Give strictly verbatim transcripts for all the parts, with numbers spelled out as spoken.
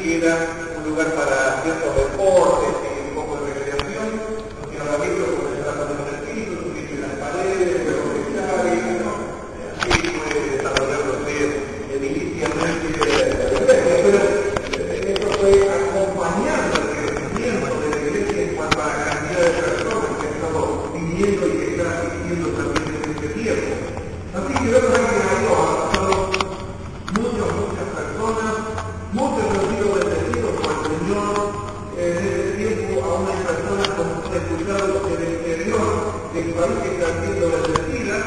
que era un lugar para ciertos deportes y un poco de recreación, no tiene abierto porque se la ponen en el piso, subirse las paredes, luego pescar y bueno, así puede desarrollarse ediliciamente la iglesia, pero eso fue acompañando el crecimiento de la iglesia en cuanto a la cantidad de personas que han estado viviendo y que están asistiendo también en este tiempo. Así que vemos que ha ido avanzando muchas, muchas personas, muchos han sido bendecidos por el Señor. En ese tiempo aún hay personas como han escuchado del exterior del país que están siendo bendecidas.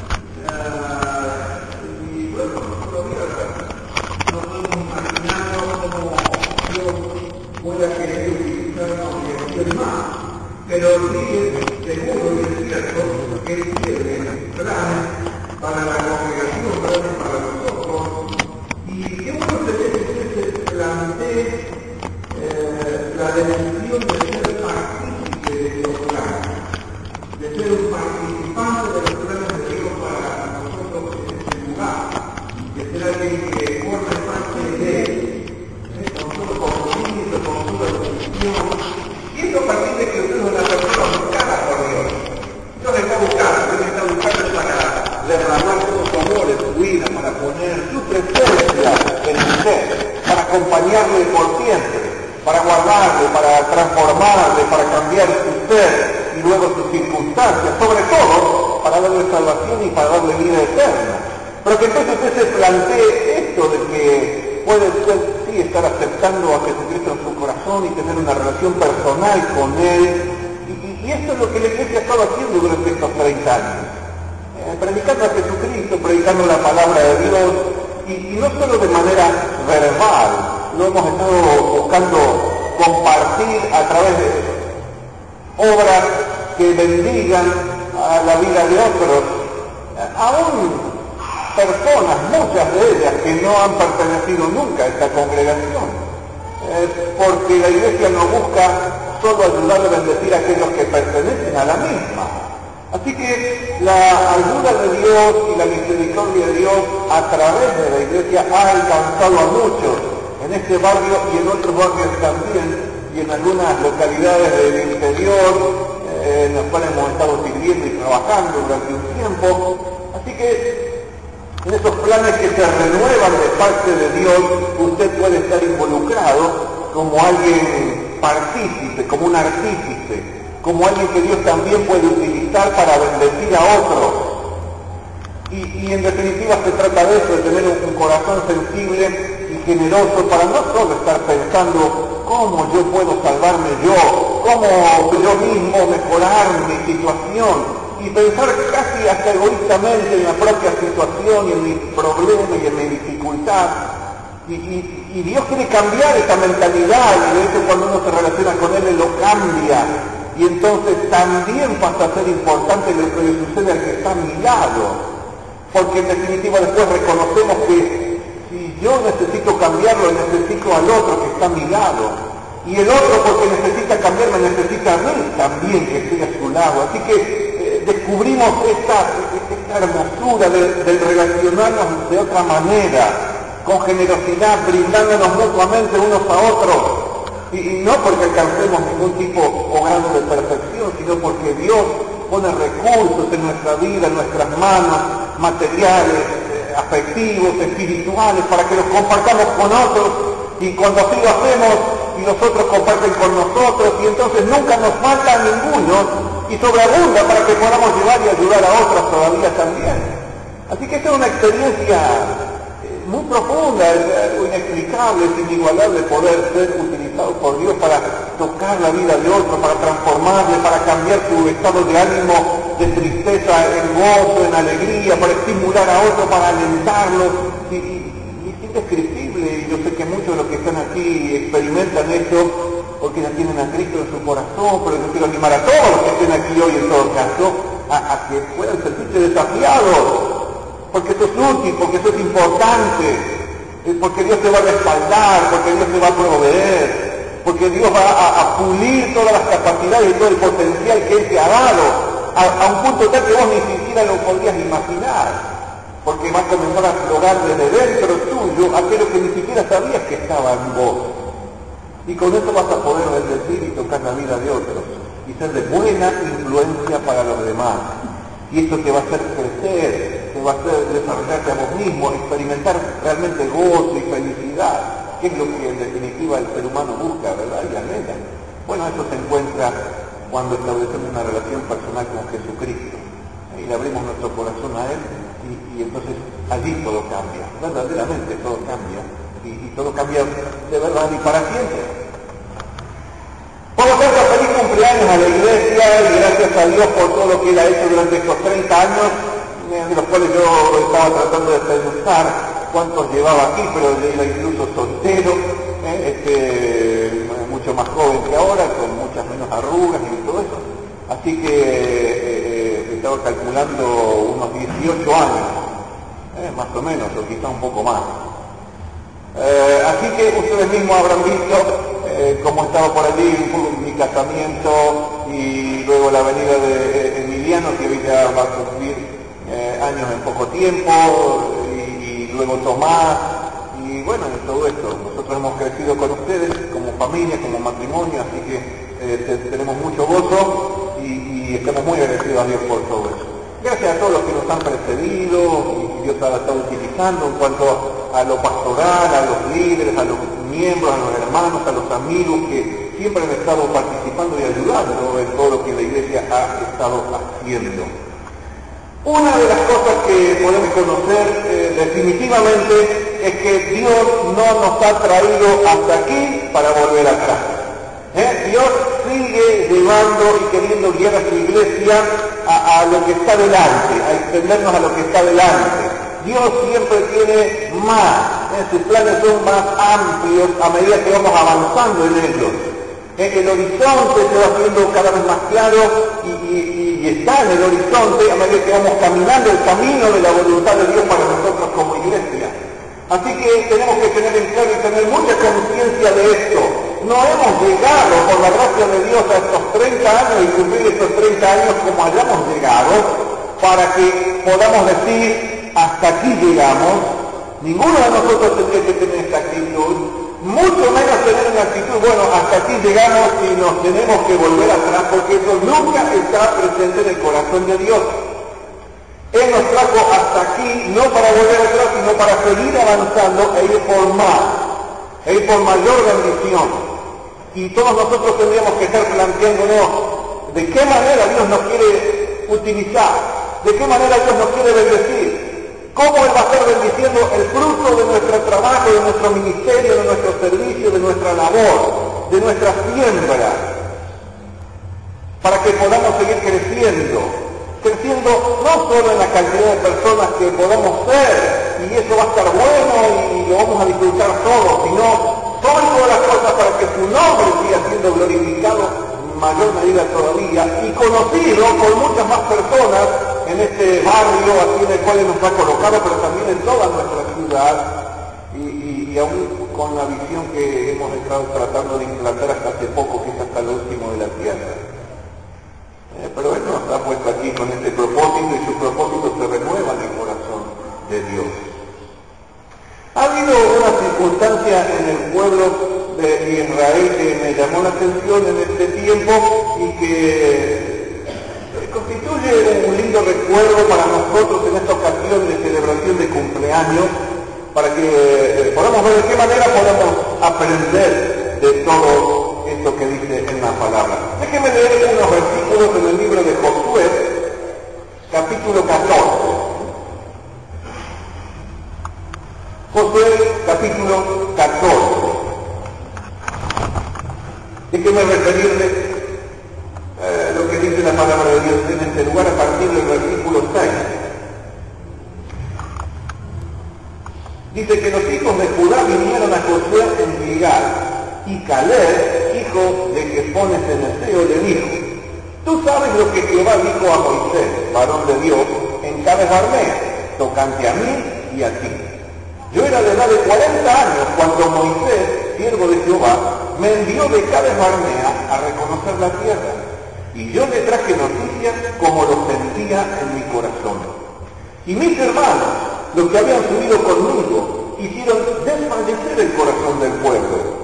Uh, y bueno, todavía no podemos imaginarnos cómo Dios pueda querer utilizarnos y hacer más. Pero sí es seguro y es cierto que Él tiene planes para la congregación, planes para nosotros. Y qué bueno sería que usted se plantee eh, la decisión de ser partícipe de los planes, de ser un participante de los planes de Dios para nosotros en este lugar, de ser alguien que forme parte de Él, ¿eh? Con todo compromiso, con toda decisión. Y esto a partir de que usted es una persona buscada por Dios. Dios le está buscando, Dios le está buscando para derramar todo su amor en su vida, para poner su presencia en usted, para acompañarle por siempre, para guardarle, para transformarle, para cambiar su ser y luego sus circunstancias, sobre todo para darle salvación y para darle vida eterna. Pero que entonces usted se plantee esto de que puede usted sí estar aceptando a Jesucristo en su corazón y tener una relación personal con Él, y, y, y esto es lo que la iglesia ha estado haciendo durante estos treinta años. Predicando a Jesucristo, predicando la palabra de Dios, y, y no solo de manera verbal, lo hemos estado buscando compartir a través de obras que bendigan a la vida de otros, aún personas, muchas de ellas, que no han pertenecido nunca a esta congregación, eh, porque la iglesia no busca solo ayudar a bendecir a aquellos que pertenecen a la misma. Así que la ayuda de Dios y la misericordia de Dios a través de la iglesia ha alcanzado a muchos en este barrio y en otros barrios también, y en algunas localidades del interior eh, en las cuales hemos estado sirviendo y trabajando durante un tiempo. Así que en esos planes que se renuevan de parte de Dios, usted puede estar involucrado como alguien partícipe, como un artífice, como alguien que Dios también puede utilizar para bendecir a otros. Y, y en definitiva se trata de eso, de tener un, un corazón sensible y generoso para no solo estar pensando cómo yo puedo salvarme yo, cómo yo mismo mejorar mi situación, y pensar casi hasta egoístamente en la propia situación y en mi problema y en mi dificultad. Y, y, y Dios quiere cambiar esa mentalidad, y de hecho cuando uno se relaciona con Él, Él lo cambia. Y entonces también pasa a ser importante lo que le sucede al que está a mi lado. Porque en definitiva después reconocemos que si yo necesito cambiarlo, necesito al otro que está a mi lado. Y el otro, porque necesita cambiarme, necesita a mí también que esté a su lado. Así que eh, descubrimos esta, esta hermosura de, del relacionarnos de otra manera, con generosidad, brindándonos mutuamente unos a otros. Y no porque alcancemos ningún tipo o grado de perfección, sino porque Dios pone recursos en nuestra vida, en nuestras manos, materiales, eh, afectivos, espirituales, para que los compartamos con otros, y cuando así lo hacemos, y los otros comparten con nosotros, y entonces nunca nos falta a ninguno, y sobreabunda para que podamos llevar y ayudar a otros todavía también. Así que esta es una experiencia muy profunda, es algo inexplicable, es inigualable poder ser utilizado por Dios para tocar la vida de otro, para transformarle, para cambiar su estado de ánimo de tristeza en gozo, en alegría, para estimular a otro, para alentarlo. Y, y, y es indescriptible, y yo sé que muchos de los que están aquí experimentan esto porque ya tienen a Cristo en su corazón, pero yo quiero animar a todos los que estén aquí hoy en todo caso a, a que puedan sentirse desafiados, porque eso es útil, porque eso es importante, porque Dios te va a respaldar, porque Dios te va a proveer, porque Dios va a, a pulir todas las capacidades y todo el potencial que Él te ha dado, a, a un punto tal que vos ni siquiera lo podrías imaginar, porque va a comenzar a aflorar desde dentro tuyo aquello que ni siquiera sabías que estaba en vos. Y con eso vas a poder bendecir y tocar la vida de otros, y ser de buena influencia para los demás. Y esto te va a hacer crecer, te va a hacer desarrollarte a vos mismo, experimentar realmente gozo y felicidad, que es lo que en definitiva el ser humano busca, ¿verdad? Y anhela. Bueno, eso se encuentra cuando establecemos una relación personal con Jesucristo. Y le abrimos nuestro corazón a Él, y, y entonces allí todo cambia, verdaderamente todo cambia, y, y todo cambia de verdad y para siempre. Por lo tanto, feliz cumpleaños a la iglesia y gracias a Dios por todo lo que Él ha hecho durante estos treinta años, de los cuales yo estaba tratando de pensar cuántos llevaba aquí, pero él era incluso soltero, ¿eh? este, mucho más joven que ahora, con muchas menos arrugas y todo eso. Así que eh, estaba calculando unos dieciocho años, eh, más o menos, o quizá un poco más. Eh, así que ustedes mismos habrán visto eh, cómo estaba por allí mi casamiento y luego la venida de eh, Emiliano, que hoy ya va a cumplir eh, años en poco tiempo, y, y luego Tomás, y bueno, en todo esto. Nosotros hemos crecido con ustedes como familia, como matrimonio, así que eh, te, tenemos mucho gozo y, y estamos muy agradecidos a Dios por todo eso. Gracias a todos los que nos han precedido y Dios ha estado utilizando en cuanto a lo pastoral, a los líderes, a los miembros, a los hermanos, a los amigos que siempre han estado participando y ayudando en todo lo que la iglesia ha estado haciendo. Una de las cosas que podemos conocer eh, definitivamente es que Dios no nos ha traído hasta aquí para volver atrás. ¿Eh? Dios sigue llevando y queriendo guiar a su iglesia a, a lo que está delante, a extendernos a lo que está delante. Dios siempre tiene más, ¿eh? Sus planes son más amplios a medida que vamos avanzando en ellos. ¿Eh? El horizonte se va haciendo cada vez más claro y, y, y está en el horizonte a medida que vamos caminando el camino de la voluntad de Dios para nosotros como iglesia. Así que tenemos que tener en claro y tener mucha conciencia de esto. No hemos llegado, por la gracia de Dios, a estos treinta años y cumplir estos treinta años como hayamos llegado, para que podamos decir, hasta aquí llegamos. Ninguno de nosotros tendría que tener esta actitud, mucho menos tener una actitud, bueno, hasta aquí llegamos y nos tenemos que volver atrás, porque eso nunca está presente en el corazón de Dios. Él nos trajo hasta aquí, no para volver atrás, sino para seguir avanzando e ir por más, e ir por mayor bendición. Y todos nosotros tendríamos que estar planteándonos de qué manera Dios nos quiere utilizar, de qué manera Dios nos quiere bendecir, cómo Él va a estar bendiciendo el fruto de nuestro trabajo, de nuestro ministerio, de nuestro servicio, de nuestra labor, de nuestra siembra, para que podamos seguir creciendo, creciendo no solo en la cantidad de personas que podamos ser, y eso va a estar bueno y lo vamos a disfrutar todos, sino sobre todas las cosas para que su nombre siga siendo glorificado en mayor medida todavía y conocido por muchas más personas en este barrio aquí en el cual nos ha colocado, pero también en toda nuestra ciudad y, y, y aún con la visión que hemos estado tratando de implantar hasta hace poco, que es hasta lo último de la tierra. Eh, pero Él nos ha puesto aquí con este propósito y sus propósitos se renuevan en el corazón de Dios. Ha habido una circunstancia en el pueblo de Israel que me llamó la atención en este tiempo y que constituye un lindo recuerdo para nosotros en esta ocasión de celebración de cumpleaños, para que podamos ver de qué manera podemos aprender de todo esto que dice en la palabra. Déjenme leer unos versículos en el libro de Josué, capítulo catorce. Josué, capítulo catorce. Déjenme referirles eh, lo que dice la palabra de Dios en este lugar a partir del versículo seis. Dice que los hijos de Judá vinieron a Josué en Gilgal, y Caleb, hijo de Jefones Cenezeo, le dijo: Tú sabes lo que Jehová dijo a Moisés, varón de Dios, en Cades Barnea, tocante a mí y a ti. Yo era de edad de cuarenta años cuando Moisés, siervo de Jehová, me envió de Cades Barnea a reconocer la tierra, y yo le traje noticias como lo sentía en mi corazón. Y mis hermanos, los que habían subido conmigo, hicieron desfallecer el corazón del pueblo, pero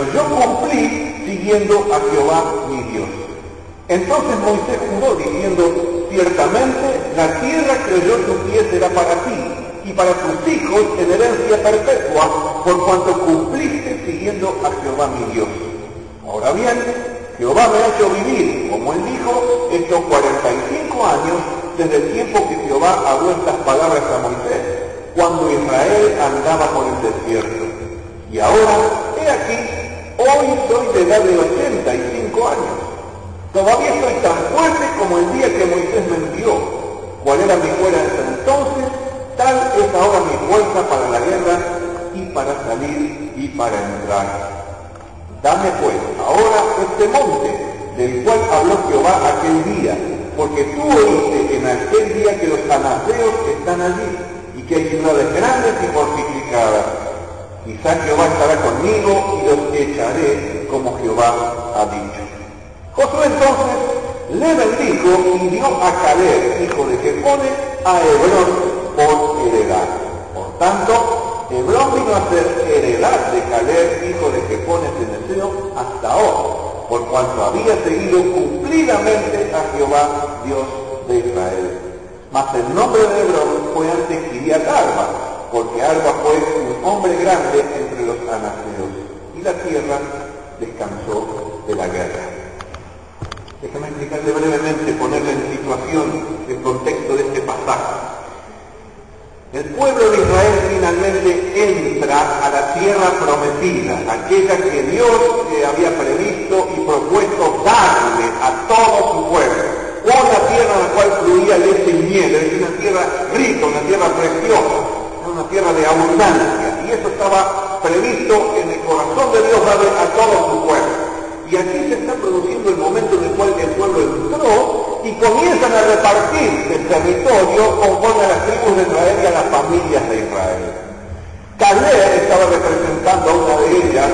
pero yo cumplí siguiendo a Jehová mi Dios. Entonces Moisés juró diciendo, ciertamente la tierra que oyó tu pie será para ti, y para tus hijos en herencia perpetua, por cuanto cumpliste siguiendo a Jehová mi Dios. Ahora bien, Jehová me ha hecho vivir, como él dijo, estos cuarenta y cinco años, desde el tiempo que Jehová habló estas palabras a Moisés, cuando Israel andaba por el desierto. Y ahora, he aquí, hoy soy de edad de ochenta y cinco años. Todavía estoy tan fuerte como el día que Moisés me envió. ¿Cuál era mi fuerza entonces? Tal es ahora mi fuerza para la guerra y para salir y para entrar. Dame pues ahora este monte, del cual habló Jehová aquel día, porque tú oíste en aquel día que los anaseos están allí, y que hay ciudades grandes y fortificadas. Quizás Jehová estará conmigo y los echaré como Jehová ha dicho. Josué entonces le bendijo y dio a Caleb, hijo de Jefone, a Hebrón por heredad. Por tanto, Hebrón vino a ser heredad de Caleb, hijo de Jefone cenezeo, hasta hoy, por cuanto había seguido cumplidamente a Jehová, Dios de Israel. Mas el nombre de Hebrón fue antes Kiriat Arba, porque Arba fue un hombre grande entre los anaseos, y la tierra descansó de la guerra. Déjame explicarle brevemente, ponerle en situación el contexto de este pasaje. El pueblo de Israel finalmente entra a la tierra prometida, aquella que Dios eh, había previsto y propuesto darle a todo su pueblo. Una tierra en la cual fluía leche y miel, es una tierra rica, una tierra preciosa, una tierra de abundancia. Y eso estaba previsto en el corazón de Dios darle a todo su pueblo. Y aquí se está produciendo el momento en el cual el pueblo entró y comienzan a repartir el territorio conforme a las tribus de Israel y a las familias de Israel. Caleb estaba representando a una de ellas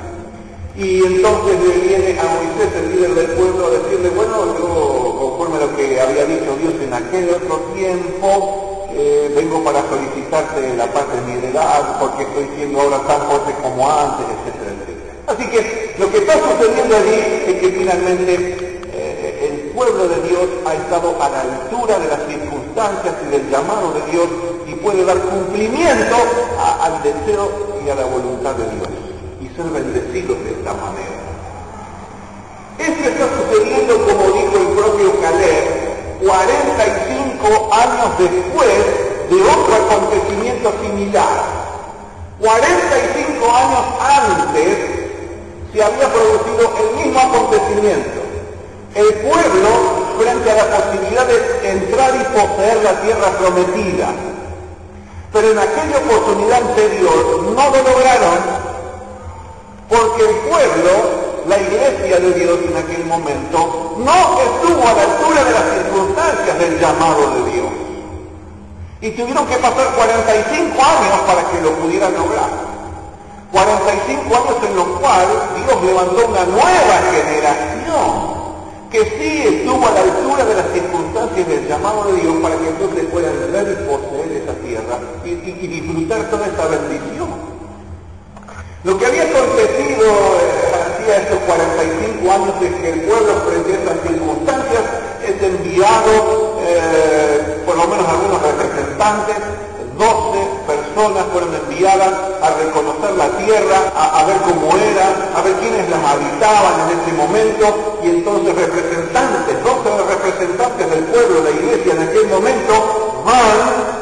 y entonces le viene a Moisés, el líder del pueblo, a decirle, bueno, yo conforme a lo que había dicho Dios en aquel otro tiempo, eh, vengo para solicitarte la parte de mi heredad porque estoy siendo ahora tan fuerte como antes, etcétera, etcétera. Así que lo que está sucediendo allí es que finalmente eh, el pueblo de Dios ha estado a la altura de las circunstancias y del llamado de Dios y puede dar cumplimiento a, al deseo y a la voluntad de Dios y ser bendecidos de esta manera. Esto está sucediendo, como dijo el propio Caleb, cuarenta y cinco años después de otro acontecimiento similar. cuarenta y cinco años antes se había producido el mismo acontecimiento. El pueblo, frente a la posibilidad de entrar y poseer la tierra prometida, pero en aquella oportunidad anterior no lo lograron porque el pueblo, la iglesia de Dios en aquel momento, no estuvo a la altura de las circunstancias del llamado de Dios. Y tuvieron que pasar cuarenta y cinco años para que lo pudieran lograr. cuarenta y cinco años en los cuales Dios levantó una nueva generación que sí estuvo a la altura de las circunstancias del llamado de Dios para que entonces puedan entrar y poseer esa tierra y, y, y disfrutar toda esa bendición. Lo que había acontecido eh, hacía estos cuarenta y cinco años es que el pueblo frente a estas circunstancias es enviado, eh, por lo menos algunos representantes, doce personas fueron enviadas a reconocer la tierra, a, a ver cómo era, a ver quiénes las habitaban en ese momento, y entonces representantes, doce representantes del pueblo, de la iglesia en aquel momento, van,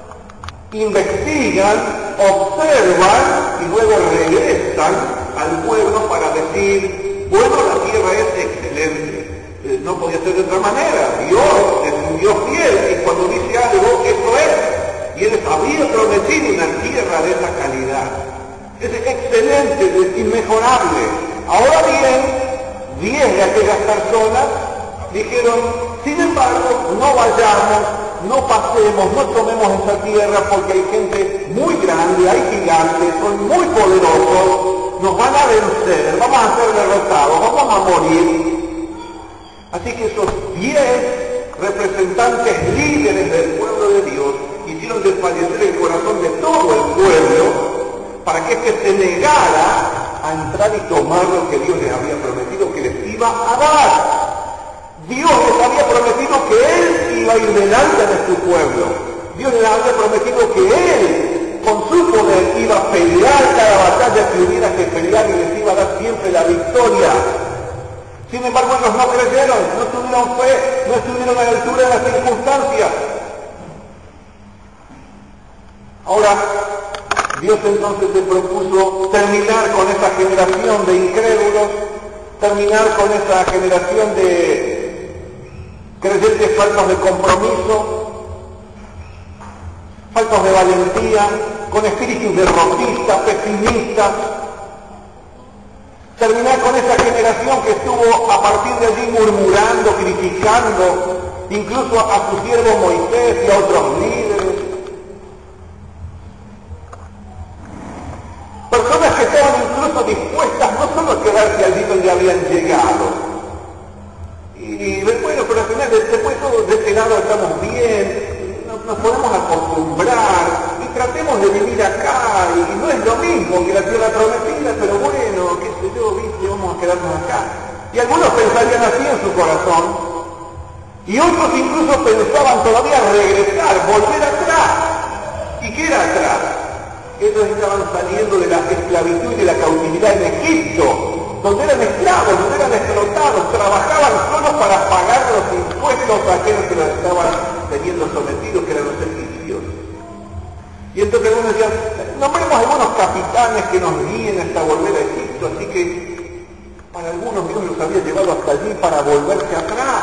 investigan, observan y luego regresan al pueblo para decir, bueno, la tierra es excelente. No podía ser de otra manera. Dios es un Dios fiel y cuando dice algo, eso es. Y Él había prometido una tierra de esa calidad. Es excelente, es inmejorable. Ahora bien, diez de aquellas personas dijeron, sin embargo, no vayamos, no pasemos, no tomemos esa tierra porque hay gente muy grande, hay gigantes, son muy poderosos, nos van a vencer, vamos a ser derrotados, vamos a morir. Así que esos diez representantes líderes del pueblo de Dios hicieron desfallecer el corazón de todo el pueblo para que éste se negara a entrar y tomar lo que Dios les había prometido que les iba a dar. Dios les había prometido que Él iba a ir delante de su pueblo. Dios les había prometido que Él, con su poder, iba a pelear cada batalla que hubiera que pelear y les iba a dar siempre la victoria. Sin embargo, ellos no creyeron, no tuvieron fe, no estuvieron a la altura de las circunstancias. Ahora, Dios entonces se propuso terminar con esa generación de incrédulos, terminar con esa generación de creyentes faltos de compromiso, faltos de valentía, con espíritus derrotistas, pesimistas. Terminar con esa generación que estuvo a partir de allí murmurando, criticando, incluso a su siervo Moisés y a otros líderes. Personas que estaban incluso dispuestas no solo a quedarse allí donde habían llegado. Y bueno, pero al final, después todos de este lado estamos bien, nos, nos podemos acostumbrar y tratemos de vivir acá. Y no es lo mismo que la tierra prometida, pero bueno, qué sé yo, viste, vamos a quedarnos acá. Y algunos pensarían así en su corazón, y otros incluso pensaban todavía regresar, volver atrás. ¿Y qué era atrás? Ellos estaban saliendo de la esclavitud y de la cautividad en Egipto, donde eran esclavos, donde eran explotados, trabajaban solo para pagar los impuestos a aquellos que los estaban teniendo sometidos, que eran los egipcios. Y entonces algunos decían, nombremos algunos capitanes que nos guíen hasta volver a Egipto, así que para algunos Dios los había llevado hasta allí para volverse atrás.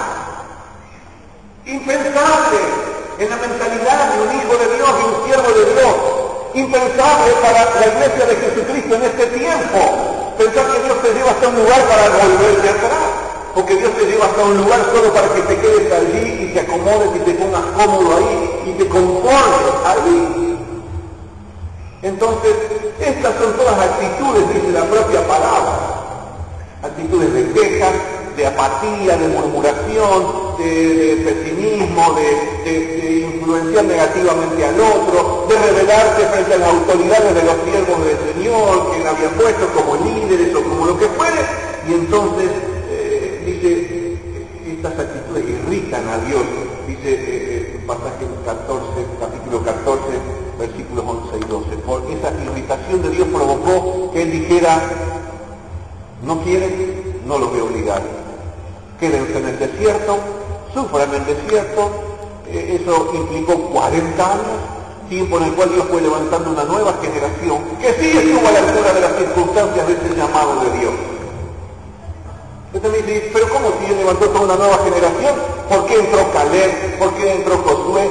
Impensable en la mentalidad de un hijo de Dios y un siervo de Dios. Impensable para la iglesia de Jesucristo en este tiempo. Pensar que Dios te lleva hasta un lugar para volverte atrás. O que Dios te lleva hasta un lugar solo para que te quedes allí y te acomodes y te pongas cómodo ahí y te conformes ahí. Entonces, estas son todas actitudes, dice la propia palabra. Actitudes de quejas, de apatía, de murmuración, de, de pesimismo, de, de, de influenciar negativamente al otro, de rebelarse frente a las autoridades de los siervos del Señor que él había puesto como líderes o como lo que fuere. Y entonces, eh, dice, estas actitudes irritan a Dios. Dice eh, el pasaje catorce, capítulo catorce, versículos once y doce. Por esa irritación de Dios provocó que él dijera, no quieren, no los voy a obligar. Quédense en el desierto, sufran en el desierto. Eh, eso implicó cuarenta años, tiempo en el cual Dios fue levantando una nueva generación que sí estuvo a la altura de las circunstancias de ese llamado de Dios. Entonces me dice, pero ¿cómo si Dios levantó toda una nueva generación? ¿Por qué entró Caleb? ¿Por qué entró Josué?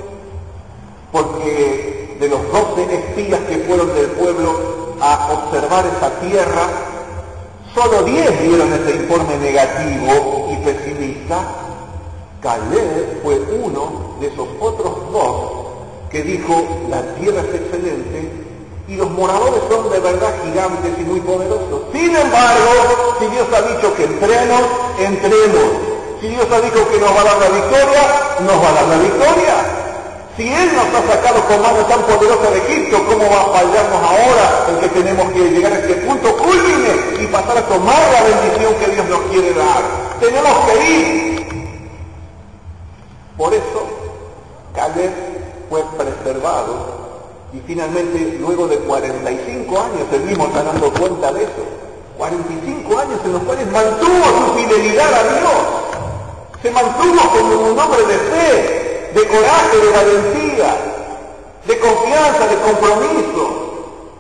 Porque de los doce espías que fueron del pueblo a observar esa tierra, solo diez dieron ese informe negativo y pesimista. Caleb fue uno de esos otros dos que dijo, la tierra es excelente y los moradores son de verdad gigantes y muy poderosos. Sin embargo, si Dios ha dicho que entremos, entremos. Si Dios ha dicho que nos va a dar la victoria, nos va a dar la victoria. Si Él nos ha sacado con mano tan poderosa de Egipto, ¿cómo va a fallarnos ahora en que tenemos que llegar a este punto culmine y pasar a tomar la bendición que Dios nos quiere dar? Tenemos que ir. Por eso, Caleb fue preservado y finalmente, luego de cuarenta y cinco años, él mismo está dando cuenta de eso, cuarenta y cinco años en los cuales mantuvo su fidelidad a Dios, se mantuvo como un hombre de fe, de coraje, de valentía, de confianza, de compromiso.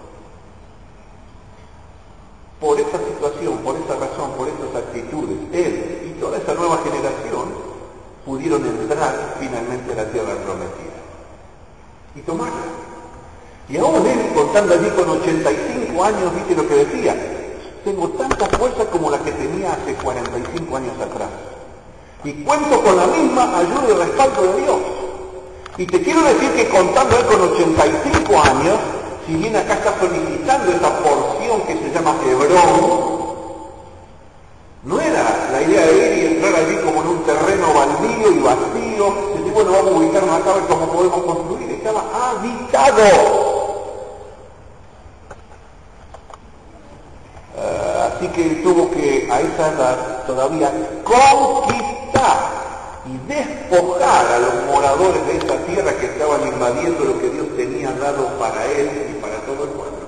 Por esa situación, por esa razón, por esas actitudes, él y toda esa nueva generación pudieron entrar finalmente a la tierra prometida y tomarla. Y aún él, contando allí con ochenta y cinco años, viste lo que decía, tengo tanta fuerza como la que tenía hace cuarenta y cinco años atrás. Y cuento con la misma ayuda y respaldo de Dios. Y te quiero decir que contando él con ochenta y cinco años, si bien acá está solicitando esa porción que se llama Hebrón, no era la idea de ir y entrar allí como en un terreno baldío y vacío, decir, bueno, vamos a ubicarnos acá a ver cómo podemos construir. Estaba habitado. Así que él tuvo que, a esa edad, todavía conquistar y despojar a los moradores de esa tierra que estaban invadiendo lo que Dios tenía dado para él y para todo el pueblo.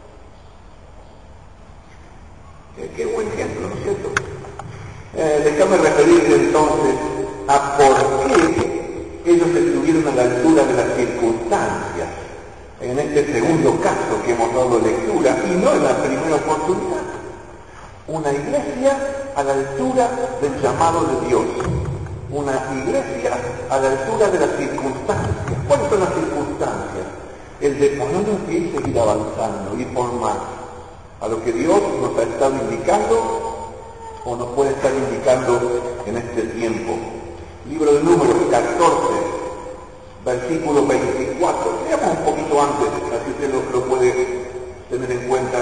Qué, qué buen ejemplo, ¿no es cierto? Eh, déjame referirte entonces a por qué ellos estuvieron a la altura de las circunstancias en este segundo caso que hemos dado lectura y no en la primera oportunidad. Una iglesia a la altura del llamado de Dios. Una iglesia a la altura de las circunstancias. ¿Cuáles son las circunstancias? El de poner un pie y seguir avanzando, ir por más a lo que Dios nos ha estado indicando o nos puede estar indicando en este tiempo. Libro de Números catorce, versículo veinticuatro. Leamos un poquito antes, así usted lo, lo puede tener en cuenta.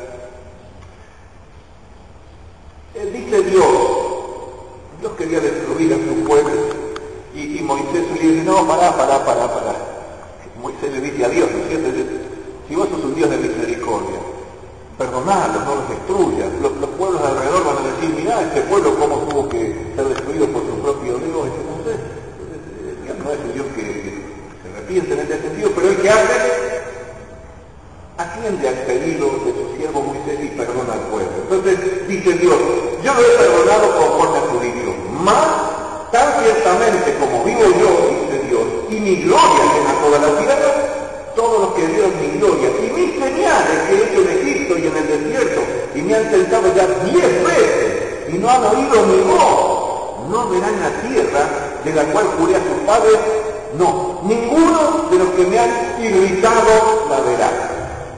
Eh, dice Dios, Dios quería destruir a su pueblo y, y Moisés le dice, no, pará, pará, pará, pará. Moisés le dice a Dios, ¿no es cierto? Si vos sos un Dios de misericordia, perdonalos, no los destruyas. Los, los pueblos alrededor van a decir, mirá, este pueblo cómo tuvo que ser destruido por su propio Dios. Y Moisés, Dios no es un Dios que, que se arrepiente en este sentido, pero el que hace, atiende al pedido de su siervo Moisés y perdona al pueblo. Entonces dice Dios, yo lo he perdonado conforme a tu dicho, más tan ciertamente como vivo yo, dice Dios, y mi gloria llena toda la tierra, todos los que vieron mi gloria y mis señales que he hecho en Egipto y en el desierto, y me han tentado ya diez veces, y no han oído mi voz, no verán la tierra de la cual juré a sus padres, no, ninguno de los que me han irritado la verá.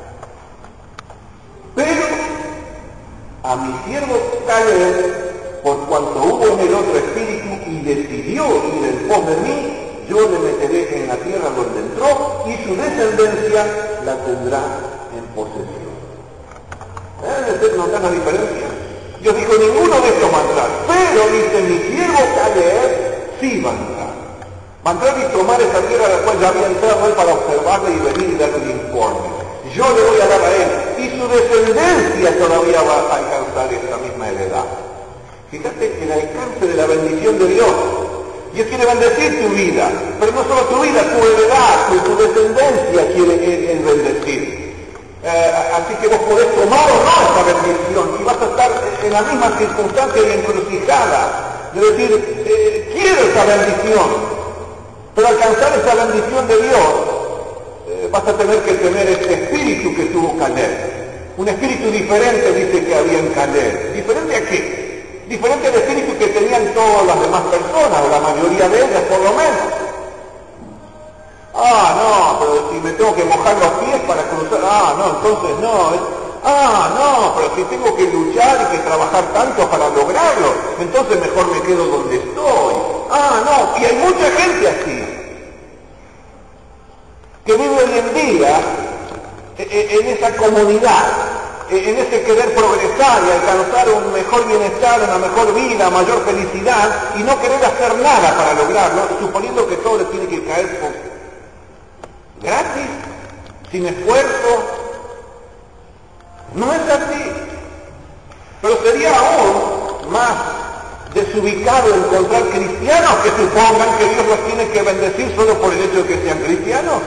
Pero a mi siervo Caleb, por cuanto hubo en el otro espíritu y decidió ir en pos de mí, yo le meteré en la tierra donde entró y su descendencia la tendrá en posesión. ¿Eh? ¿Notan la diferencia? Yo digo, ninguno de estos va a entrar, pero dice, mi siervo Caleb sí va a entrar. Va a entrar y tomar esa tierra a la cual ya había entrado él para observarla y venir y darle un informe. Yo le voy a dar a él y su descendencia todavía va a alcanzar esa misma heredad. Fíjate el alcance de la bendición de Dios. Dios quiere bendecir tu vida, pero no solo tu vida, tu heredad, tu, tu descendencia quiere él, él bendecir. Eh, así que vos podés tomar o no esa bendición y vas a estar en la misma circunstancia y encrucijada. De decir, eh, quiero esa bendición, pero alcanzar esa bendición de Dios, eh, vas a tener que tener este espíritu que tuvo Caleb. Un espíritu diferente dice que había en Caleb. ¿Diferente a qué? Diferente al espíritu que tenían todas las demás personas, o la mayoría de ellas por lo menos. Ah, no, pero si me tengo que mojar los pies para cruzar, ah, no, entonces no. Es, ah, no, pero si tengo que luchar y que trabajar tanto para lograrlo, entonces mejor me quedo donde estoy. Ah, no, y hay mucha gente así, que vive hoy en día en esa comunidad, en ese querer progresar y alcanzar un mejor bienestar, una mejor vida, mayor felicidad, y no querer hacer nada para lograrlo, suponiendo que todo le tiene que caer por gratis, sin esfuerzo. No es así. Pero sería aún más desubicado encontrar cristianos que supongan que Dios los tiene que bendecir solo por el hecho de que sean cristianos.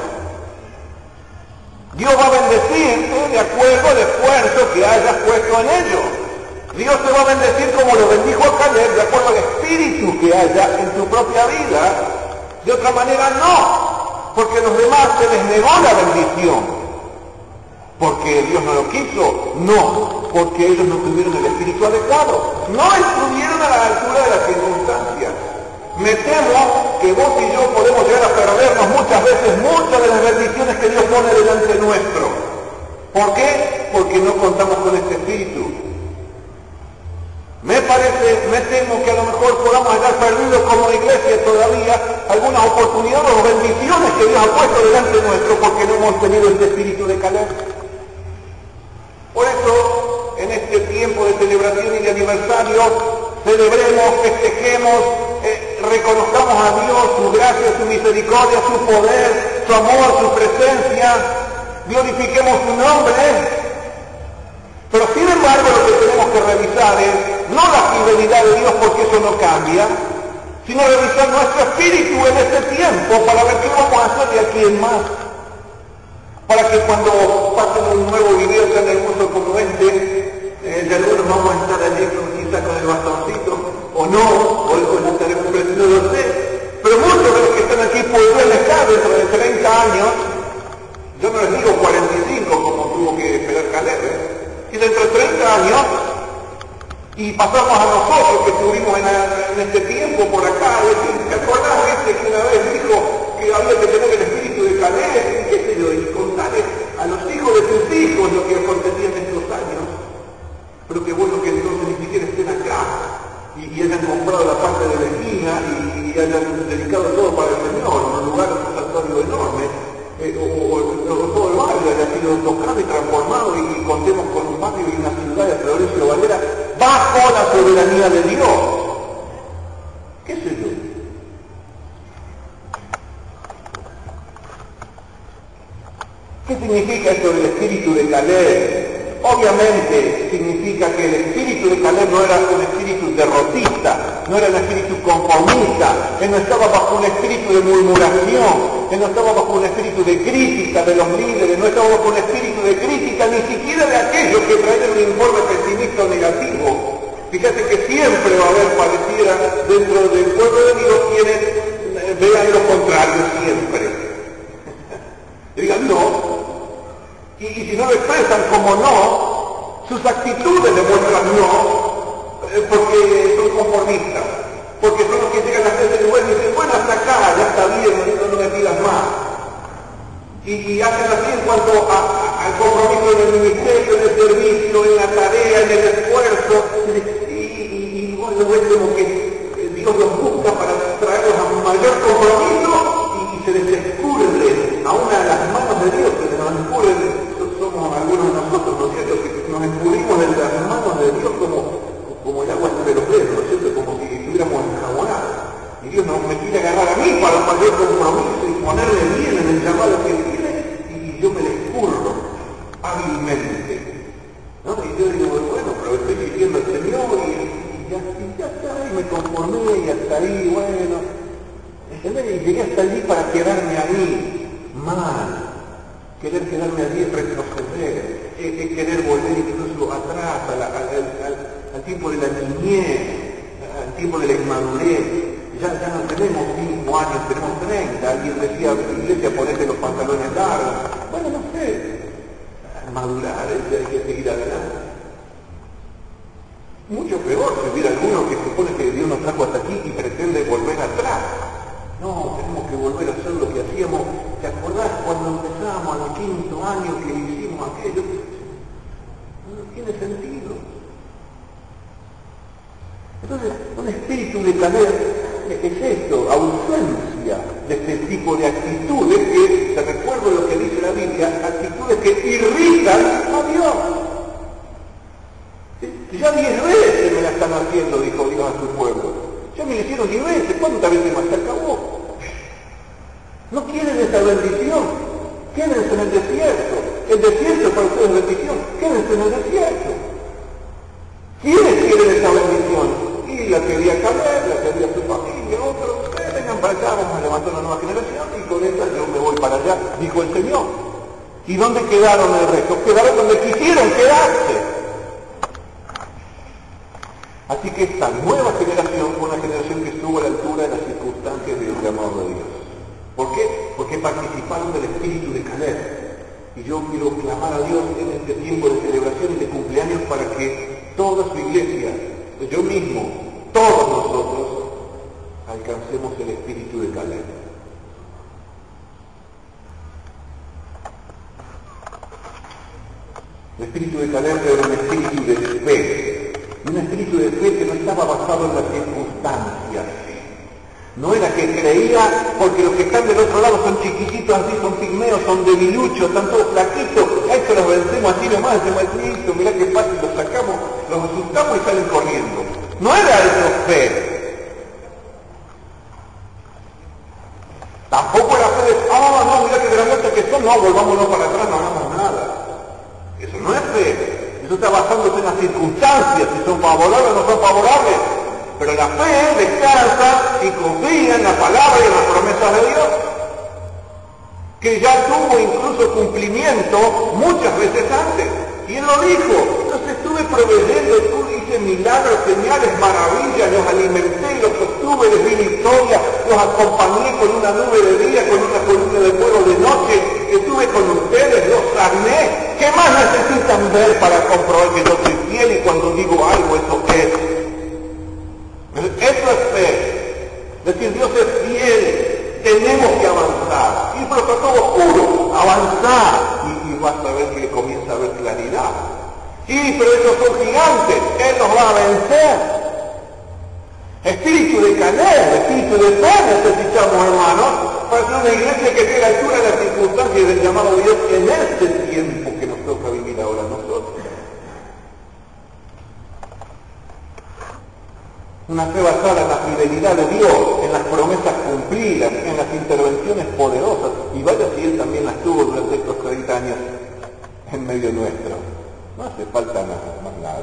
Dios va a bendecirte de acuerdo al esfuerzo que hayas puesto en ello. Dios te va a bendecir como lo bendijo a Caleb, de acuerdo al espíritu que haya en tu propia vida. De otra manera no, porque a los demás se les negó la bendición. ¿Porque Dios no lo quiso? No, porque ellos no tuvieron el espíritu adecuado. No estuvieron a la altura de las circunstancias. Me temo que vos y yo podemos llegar a perdernos muchas veces muchas de las bendiciones que Dios pone delante nuestro. ¿Por qué? Porque no contamos con este espíritu. Me parece, me temo que a lo mejor podamos estar perdidos como iglesia todavía algunas oportunidades o bendiciones que Dios ha puesto delante nuestro porque no hemos tenido este espíritu de Caleb. Por eso, en este tiempo de celebración y de aniversario, celebremos, festejemos, eh, reconozcamos a Dios, su gracia, su misericordia, su poder, su amor, su presencia, glorifiquemos su nombre. Pero sin embargo, lo que tenemos que revisar es no la fidelidad de Dios, porque eso no cambia, sino revisar nuestro espíritu en este tiempo para ver qué vamos a hacer de aquí en más. Para que cuando pasen un nuevo video tan hermoso como este, eh, de algunos vamos a estar allí quizá con el bastoncito, o no, o, o no estaremos prendiendo, no lo sé, pero muchos de los que están aquí podrían estar dentro de treinta años, yo no les digo cuarenta y cinco como tuvo que esperar Caleb, y dentro de treinta años, y pasamos a nosotros que estuvimos en, en este tiempo por acá, decir, ¿te acordás de este que una vez dijo que había que tener el espíritu de Caleb, y qué sé yo, y contarle a los hijos de tus hijos lo que acontecía en estos años? Pero qué bueno que entonces ni siquiera estén acá, y, y hayan comprado la parte de la esquina, y, y hayan dedicado todo para el Señor, en un lugar, un santuario enorme, eh, o, o, o todo el barrio haya sido tocado y transformado, y, y contemos con un barrio y una ciudad de Florencio Valera, bajo la soberanía de Dios. ¿Qué sé yo? ¿Qué significa esto del espíritu de Caleb? Obviamente significa que el espíritu de Caleb no era un espíritu derrotista, no era un espíritu conformista, él no estaba bajo un espíritu de murmuración, él no estaba bajo un espíritu de crítica de los líderes, no estaba bajo un espíritu de crítica ni siquiera de aquellos que traen un informe pesimista o negativo. Fíjate que siempre va a haber, pareciera, dentro del pueblo de Dios quienes vean lo contrario siempre. Digan no. Y, y si no lo expresan como no, sus actitudes demuestran no, eh, porque son conformistas, porque son los que llegan a hacer el bueno y dicen, bueno, hasta acá, ya está bien, no, no me pidas más. Y, y hacen así en cuanto a, a, al compromiso en el ministerio, en el servicio, en la tarea, en el esfuerzo, y, y, y bueno, es como que Dios los busca para traerlos a un mayor compromiso y, y se les escurre a una de las manos de Dios, que se nos escurre. Somos algunos de nosotros, ¿no es cierto?, que nos escurrimos en las manos de Dios como, como el agua entre los dedos, ¿no es cierto?, como si estuviéramos enjabonados. Y Dios no me quiere agarrar a mí para un mayor compromiso y ponerle bien en el llamado que Él tiene, y yo me le escurro hábilmente. ¿No? Y yo digo, bueno, pero estoy sirviendo al Señor y, y, ya, y ya está, y me conformé y hasta ahí, bueno. ¿Entendés? Y llegué hasta allí para quedarme ahí, mal. Querer quedarme allí es retroceder, es, es querer volver incluso atrás, al, al, al, al tiempo de la niñez, al tiempo de la inmadurez. Ya, ya no tenemos cinco años, tenemos treinta. Alguien decía, iglesia, ponete los pantalones largos. Bueno, no sé, madurar, es, hay que seguir adelante. Mucho peor si hubiera alguno que supone que Dios nos trajo hasta aquí y pretende volver atrás. No, tenemos que volver a hacer lo que hacíamos. ¿Te acordás cuando empezamos al quinto año que hicimos aquello? No tiene sentido. Entonces, un espíritu de Caleb es esto, ausencia de este tipo de actitudes que, te recuerdo lo que dice la Biblia, actitudes que irritan a Dios. Ya diez veces me la están haciendo, dijo Dios a su pueblo. Ya me lo hicieron diez veces, ¿cuántas veces más se acabó? No quieren esa bendición, quédense en el desierto. El desierto para ustedes es bendición, quédense en el desierto. ¿Quiénes quieren esa bendición? Y la quería Caleb, la quería su familia, otros, ustedes vengan para acá, vamos a levantar una nueva generación y con esa yo me voy para allá, dijo el Señor. ¿Y dónde quedaron el resto? Quedaron donde quisieron quedarse. Así que esta nueva generación fue una generación que estuvo a la altura de las circunstancias del llamado de Dios. ¿Por qué? Porque participaron del espíritu de Caleb. Y yo quiero clamar a Dios en este tiempo de celebración y de cumpleaños para que toda su iglesia, yo mismo, todos nosotros, alcancemos el espíritu de Caleb. El espíritu de Caleb era un espíritu de fe. Un espíritu de fe que no estaba basado en las circunstancias. No era que creía, porque los que están del otro lado son chiquititos así, son pigmeos, son debiluchos, están todos flaquitos, a esto los vencemos así nomás, decimos, listo, mirá qué fácil, los sacamos, los asustamos y salen corriendo. No era eso fe. Tampoco era fe de, ah, no, mirá qué grandotes que son, no, volvámonos para atrás, no hagamos nada. Eso no es fe. Eso está basándose en las circunstancias, si son favorables o no son favorables. Pero la fe descansa y confía en la palabra y en las promesas de Dios, que ya tuvo incluso cumplimiento muchas veces antes. Y él lo dijo: los estuve proveyendo, hice milagros, señales, maravillas, los alimenté, los sostuve, les di victoria, los acompañé con una nube de día, con una columna de fuego de noche, estuve con ustedes, los sané. ¿Qué más necesitan ver para comprobar que yo soy fiel y cuando digo algo eso es? Eso es fe. Es decir, Dios es fiel, tenemos que avanzar. Y por todo oscuro, avanzar. Y, y vas a ver que comienza a haber claridad. Sí, pero ellos son gigantes, Él los va a vencer. Espíritu de Caleb, espíritu de fe necesitamos, hermanos, para ser una iglesia que esté a la altura de las circunstancias del llamado de Dios en este tiempo que nos toca vivir ahora a nosotros. Una fe basada en la fidelidad de Dios, en las promesas cumplidas, en las intervenciones poderosas. Y vaya si Él también las tuvo durante estos treinta años en medio nuestro. No hace falta nada, más nada.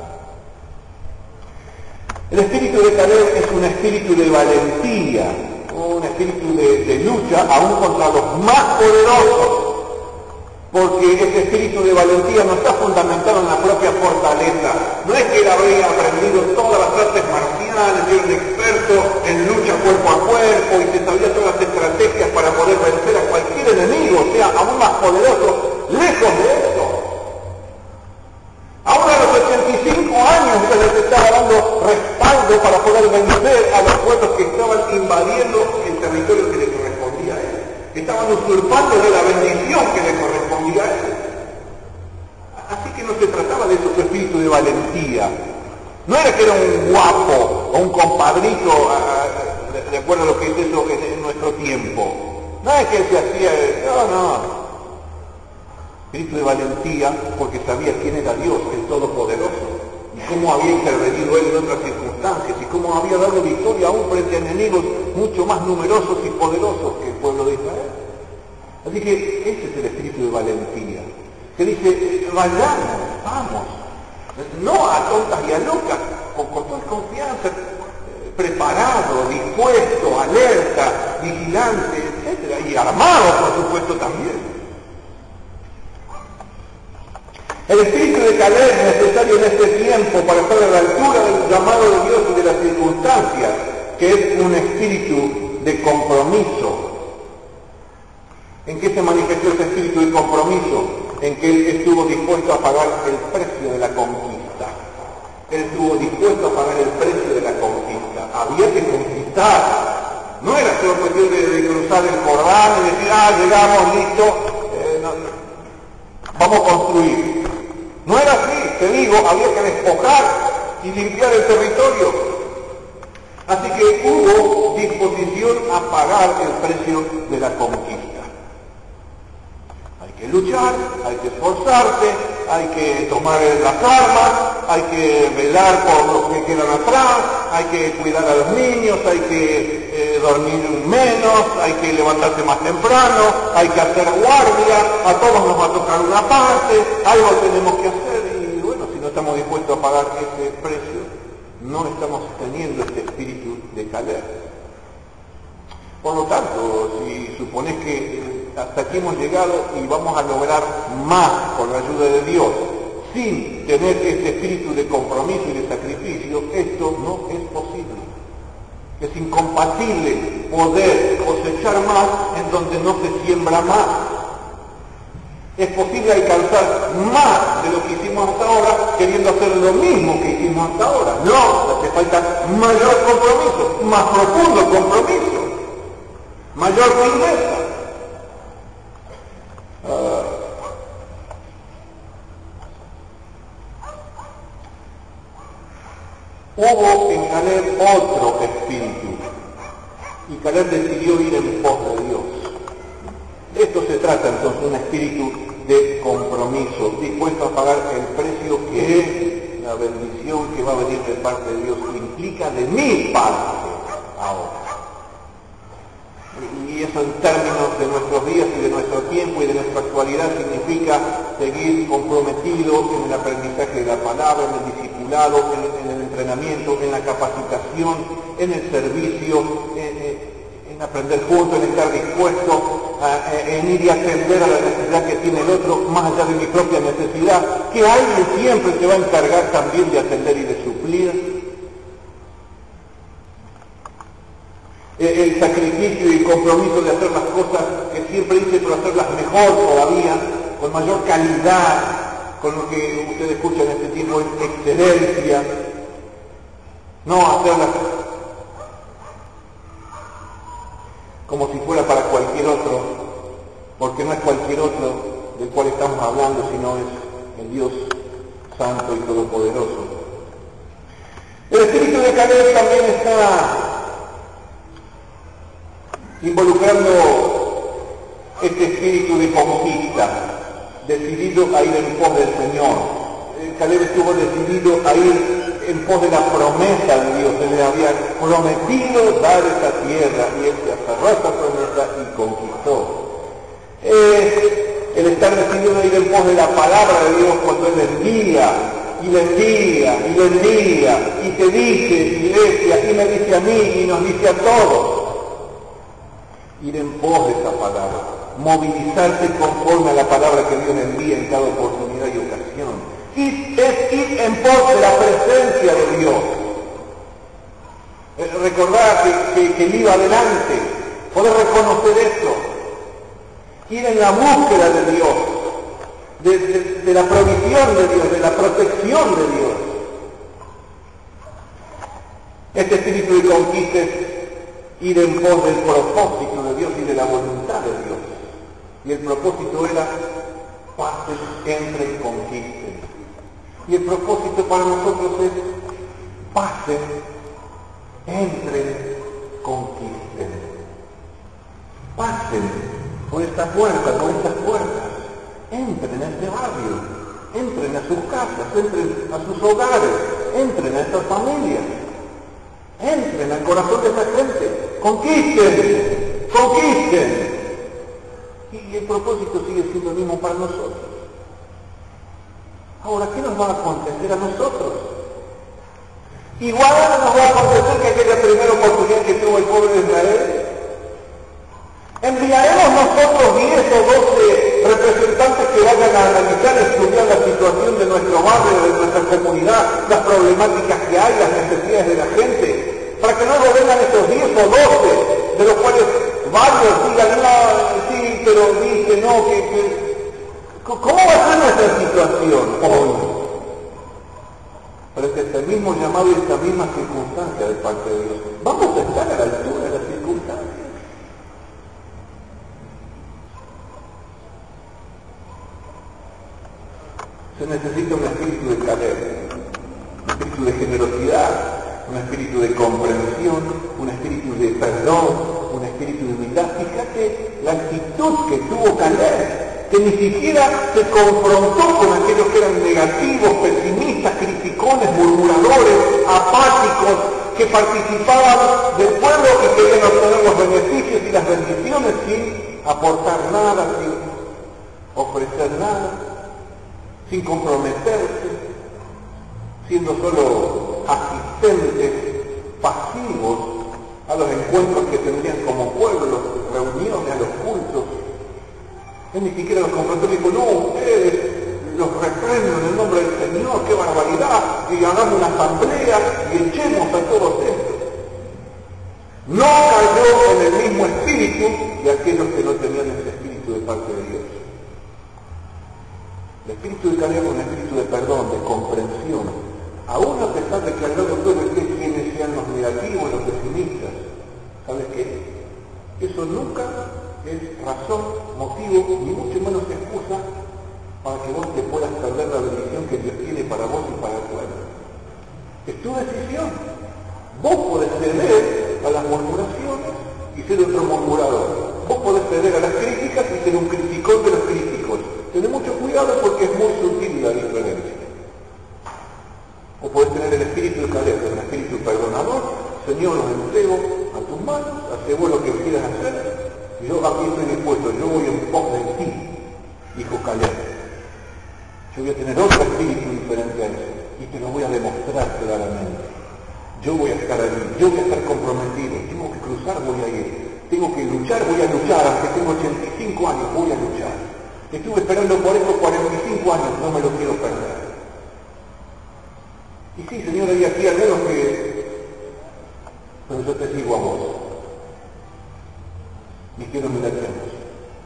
El espíritu de Caleb es un espíritu de valentía, un espíritu de, de lucha, aún contra los más poderosos. Porque ese espíritu de valentía no está fundamentado en la propia fortaleza. No es que él habría aprendido todas las artes marciales, era un experto en lucha cuerpo a cuerpo y se sabía todas las estrategias para poder vencer a cualquier enemigo, o sea, aún más poderoso. Lejos de eso. Ahora a los ochenta y cinco años ya les estaba dando respaldo para poder vencer a los pueblos que estaban invadiendo el territorio que le correspondía a él. Estaban usurpando de la bendición que le correspondía a él. Así que no se trataba de eso, su espíritu de valentía. No era que era un guapo o un compadrito, uh, de, de acuerdo a lo que es eso en, en nuestro tiempo. No es que se hacía, no, no. Espíritu de valentía porque sabía quién era Dios, el Todopoderoso, y cómo había intervenido Él en otras circunstancias, y cómo había dado victoria aún frente a enemigos mucho más numerosos y poderosos que el pueblo de Israel. Así que ese es el espíritu de valentía, que dice, vayamos, vamos, no a tontas y a locas, con, con toda confianza, preparado, dispuesto, alerta, vigilante, etcétera, y armado, por supuesto, también. El espíritu de Caleb es necesario en este tiempo para estar a la altura del llamado de Dios y de las circunstancias, que es un espíritu de compromiso. ¿En qué se manifestó ese espíritu de compromiso? En que él estuvo dispuesto a pagar el precio de la conquista. Él estuvo dispuesto a pagar el precio de la conquista. Había que conquistar. No era solo cuestión de, de cruzar el Jordán y decir, ah, llegamos, listo, eh, no, no. vamos a construir. No era así, te digo, había que despojar y limpiar el territorio. Así que hubo disposición a pagar el precio de la conquista. Hay que luchar, hay que esforzarse, hay que tomar las armas, hay que velar por los que quedan atrás, hay que cuidar a los niños, hay que eh, dormir menos, hay que levantarse más temprano, hay que hacer guardia, a todos nos va a tocar una parte, algo tenemos que hacer y bueno, si no estamos dispuestos a pagar ese precio, no estamos teniendo este espíritu de Caleb. Por lo tanto, si suponés que hasta aquí hemos llegado y vamos a lograr más con la ayuda de Dios, sin tener ese espíritu de compromiso y de sacrificio, esto no es posible. Es incompatible poder cosechar más en donde no se siembra más. Es posible alcanzar más de lo que hicimos hasta ahora queriendo hacer lo mismo que hicimos hasta ahora. No, hace falta mayor compromiso, más profundo compromiso, mayor firmeza. Uh, hubo en Caleb otro espíritu y Caleb decidió ir en pos de Dios. De esto se trata entonces, un espíritu de compromiso, dispuesto a pagar el precio que la bendición que va a venir de parte de Dios implica de mi parte ahora. Y eso en términos de nuestros días y de nuestro tiempo y de nuestra actualidad significa seguir comprometido en el aprendizaje de la palabra, en el discipulado, en, en el entrenamiento, en la capacitación, en el servicio, en, en aprender juntos, en estar dispuesto a, en ir y atender a la necesidad que tiene el otro, más allá de mi propia necesidad, que alguien siempre se va a encargar también de atender y de suplir. El sacrificio y el compromiso de hacer las cosas que siempre hice, pero hacerlas mejor todavía, con mayor calidad, con lo que ustedes escuchan este tiempo, excelencia, no hacerlas como si fuera para cualquier otro, porque no es cualquier otro del cual estamos hablando, sino es el Dios Santo y Todopoderoso. El espíritu de Caleb también está involucrando este espíritu de conquista, decidido a ir en pos del Señor. Caleb estuvo decidido a ir en pos de la promesa de Dios. Se le había prometido dar esa tierra y él se aferró a esa promesa y conquistó. Eh, el estar decidido a ir en pos de la palabra de Dios cuando él envía y le envía y le envía y te dice, iglesia, y me dice a mí y nos dice a todos. Ir en pos de esa palabra, movilizarse conforme a la palabra que Dios envía en cada oportunidad y ocasión. Y es ir en pos de la presencia de Dios. Eh, recordar que, que, que él iba adelante, poder reconocer esto. Ir en la búsqueda de Dios, de, de, de la provisión de Dios, de la protección de Dios. Este espíritu de conquista es ir en pos del propósito de Dios y de la voluntad de Dios. Y el propósito era pasen, entren, conquisten. Y el propósito para nosotros es pasen, entren, conquisten. Pasen por esta puerta, por estas puertas. Entren a este barrio, entren a sus casas, entren a sus hogares, entren a estas familias. Entren al corazón de esa gente, conquisten, conquisten. Y el propósito sigue siendo el mismo para nosotros. Ahora, ¿qué nos va a acontecer a nosotros? Igual nos va a acontecer que aquella primera oportunidad que tuvo el pueblo de Israel. Enviaremos nosotros diez o doce representantes que vayan a analizar y estudiar la situación de nuestro barrio, de nuestra comunidad, las problemáticas que hay, las necesidades de la gente, para que luego vengan esos diez o doce, de los cuales varios digan, no, sí, pero dice, no, que, que... ¿Cómo va a ser nuestra situación hoy? Frente a este mismo llamado y esta misma circunstancia de parte de Dios. ¿Vamos a estar a la altura de las circunstancias? Se necesita un espíritu de Caleb, un espíritu de generosidad, un espíritu de comprensión, un espíritu de perdón, un espíritu de humildad. Fíjate la actitud que tuvo Caleb, que ni siquiera se confrontó con aquellos que eran negativos, pesimistas, criticones, murmuradores, apáticos, que participaban del pueblo y querían obtener los beneficios y las bendiciones sin aportar nada, sin ofrecer nada, sin comprometerse, siendo solo asistentes pasivos a los encuentros que tendrían como pueblo, las reuniones, a los cultos. Él ni siquiera los confrontó y dijo, no, ustedes los reprendo en el nombre del Señor, qué barbaridad, y hagamos una asamblea y echemos a todos estos. No cayó en el mismo espíritu de aquellos que no tenían ese espíritu de parte de Dios. El espíritu de Caleb es un espíritu de perdón, de comprensión, aún a pesar de que al lado todo esté quienes sean los negativos, los pesimistas. ¿Sabes qué? Eso nunca es razón, motivo, ni mucho menos excusa para que vos te puedas perder la bendición que Dios tiene para vos y para el pueblo. Es tu decisión. Vos podés ceder a las murmuraciones y ser otro murmurador. Vos podés ceder a las críticas y ser un criticón de los críticos. Tened mucho cuidado porque es muy sutil la diferencia. O podés tener el espíritu de Caleb, el espíritu perdonador. Señor, los entrego a tus manos, haz vos lo que quieras hacer. Yo aquí estoy dispuesto, yo voy en pos de ti, dijo Caleb. Yo voy a tener otro espíritu diferente a ese, y te lo voy a demostrar claramente. Yo voy a estar allí, yo voy a estar comprometido, tengo que cruzar, voy a ir, tengo que luchar, voy a luchar, aunque tengo ochenta y cinco años, voy a luchar. Estuve esperando por eso cuarenta y cinco años, no me lo quiero perder. Y sí, Señor, hay aquí algunos que, pero yo te sigo a vos, y quiero mirarte a vos.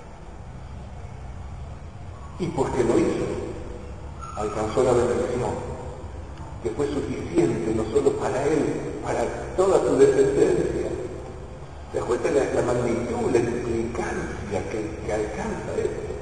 Y porque lo hizo, alcanzó la bendición, que fue suficiente no solo para él, para toda su descendencia. ¿Te das cuenta la, la magnitud, la implicancia que, que alcanza esto?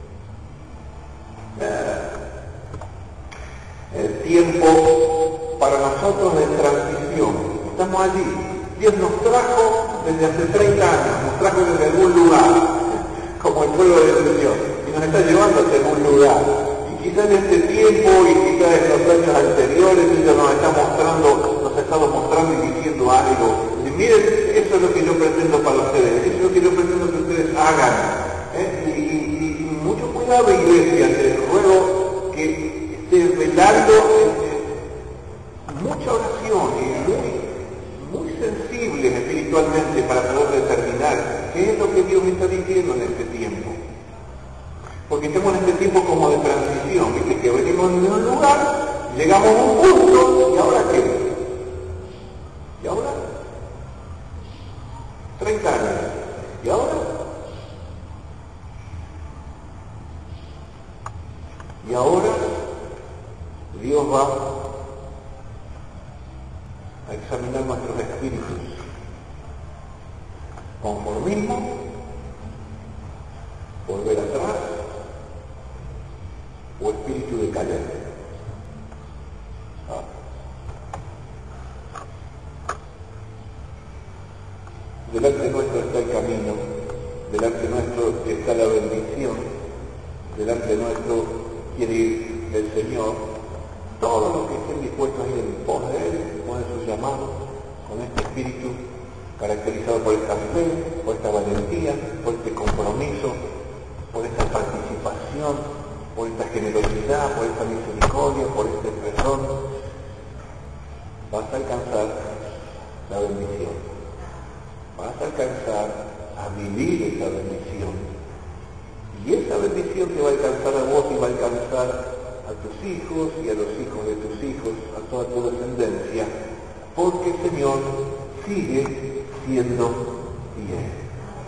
Uh, el tiempo para nosotros de transición. Estamos allí. Dios nos trajo desde hace treinta años, nos trajo desde algún lugar, como el pueblo del Señor, y nos está llevando hacia algún lugar. Quizá en este tiempo y quizá en los años anteriores ella nos está mostrando, nos ha estado mostrando y diciendo algo. Y miren, eso es lo que yo pretendo para ustedes, eso es lo que yo pretendo que ustedes hagan. ¿eh? Y, y, y mucho cuidado, iglesia, les ruego que estés velando eh, mucha oración y muy, muy sensibles espiritualmente para poder determinar qué es lo que Dios me está diciendo en este tiempo. Porque estamos en este tiempo como de transición, ¿viste? Que venimos de un lugar, llegamos a un punto, ¿y ahora qué? ¿Y ahora? treinta años. ¿Y ahora? Y ahora Dios va a examinar nuestros espíritus. Conformismo, volver atrás, o espíritu decadente. Ah. Delante nuestro está el camino, delante nuestro está la bendición, delante nuestro quiere ir el Señor. Todos los que estén dispuestos a ir en pos de Él, con su llamado, con este espíritu caracterizado por esta fe, por esta valentía, por este compromiso, por esta participación, por esta generosidad, por esta misericordia, por este perdón, vas a alcanzar la bendición. Vas a alcanzar a vivir esa bendición. Y esa bendición te va a alcanzar a vos y va a alcanzar a tus hijos y a los hijos de tus hijos, a toda tu descendencia, porque el Señor sigue siendo fiel.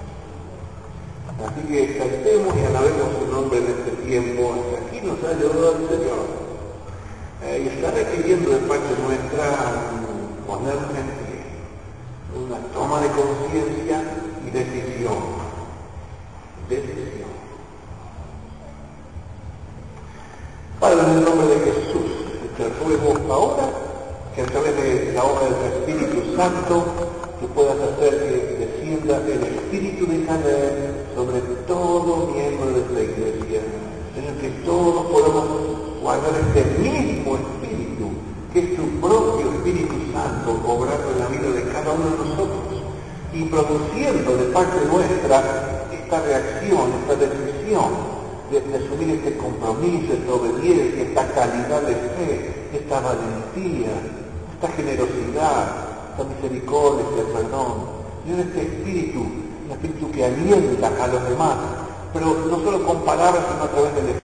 Así que exaltemos y alabemos su nombre en este tiempo. Hasta aquí nos ha ayudado el Señor. Eh, y está requiriendo de parte nuestra ponernos en pie, una toma de conciencia y decisión. Decisión. Padre, en el nombre de Jesús, te ruego ahora que a través de la obra del Espíritu Santo que puedas hacer que descienda el Espíritu de Israel sobre todo miembro de esta iglesia. Señor, que todos podamos guardar este mismo Espíritu, que es tu propio Espíritu Santo, obrando en la vida de cada uno de nosotros y produciendo de parte nuestra esta reacción, esta decisión de, de asumir este compromiso, esta obediencia, esta calidad de fe, esta valentía, esta generosidad, esta misericordia, este perdón. Señor, este espíritu, un espíritu que alienta a los demás, pero no solo con palabras, sino a través del espíritu.